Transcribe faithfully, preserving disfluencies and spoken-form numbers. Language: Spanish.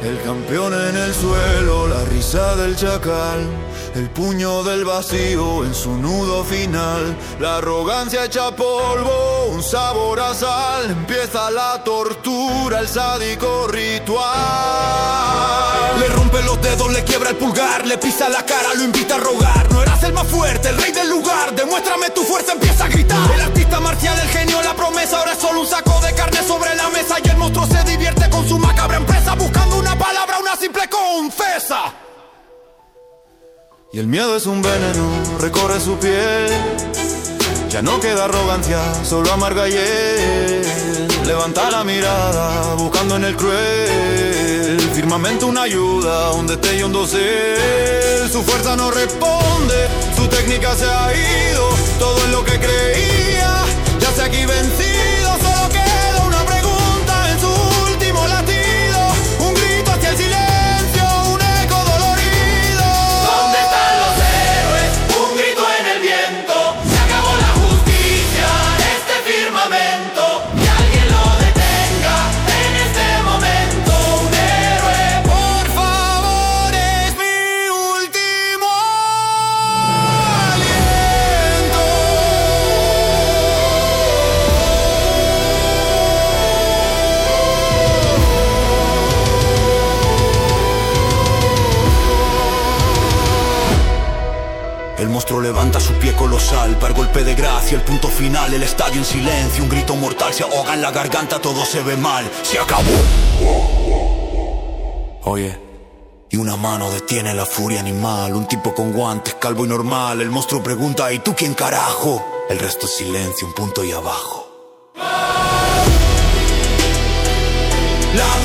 El campeón en el suelo, la risa del chacal, el puño del vacío en su nudo final, la arrogancia hecha polvo, un sabor a sal. Empieza la tortura, el sádico ritual. Le rompe los dedos, le quiebra el pulgar, le pisa la cara, lo invita a rogar. No eras el más fuerte, el rey del lugar, demuéstrame tu fuerza, empieza a gritar. El artista marcial, el genio, la promesa, ahora es solo un saco de carne sobre la mesa. Y el monstruo se divierte con su macabra empresa, buscando una palabra, una simple confesa. Y el miedo es un veneno, recorre su piel. Ya no queda arrogancia, solo amarga hiel. Levanta la mirada, buscando en el cruel firmamento una ayuda, un destello, un dosel. Su fuerza no responde, su técnica se ha ido. Todo en lo que creía, ya se aquí vencido. Solo queda una pregunta en su último latido, un grito hacia el silencio, un eco dolorido. ¿Dónde están los héroes? Un grito en el viento. Se acabó la justicia en este firmamento. Que alguien lo detenga en este momento. Un héroe, por favor, es mi último aliento. El monstruo levanta su pie colosal, para golpe de gracia, el punto final, el estadio en silencio. Un grito mortal se ahoga en la garganta, todo se ve mal. Se acabó. Oye, y una mano detiene la furia animal. Un tipo con guantes, calvo y normal. El monstruo pregunta, ¿y tú quién carajo? El resto es silencio, un punto y abajo. La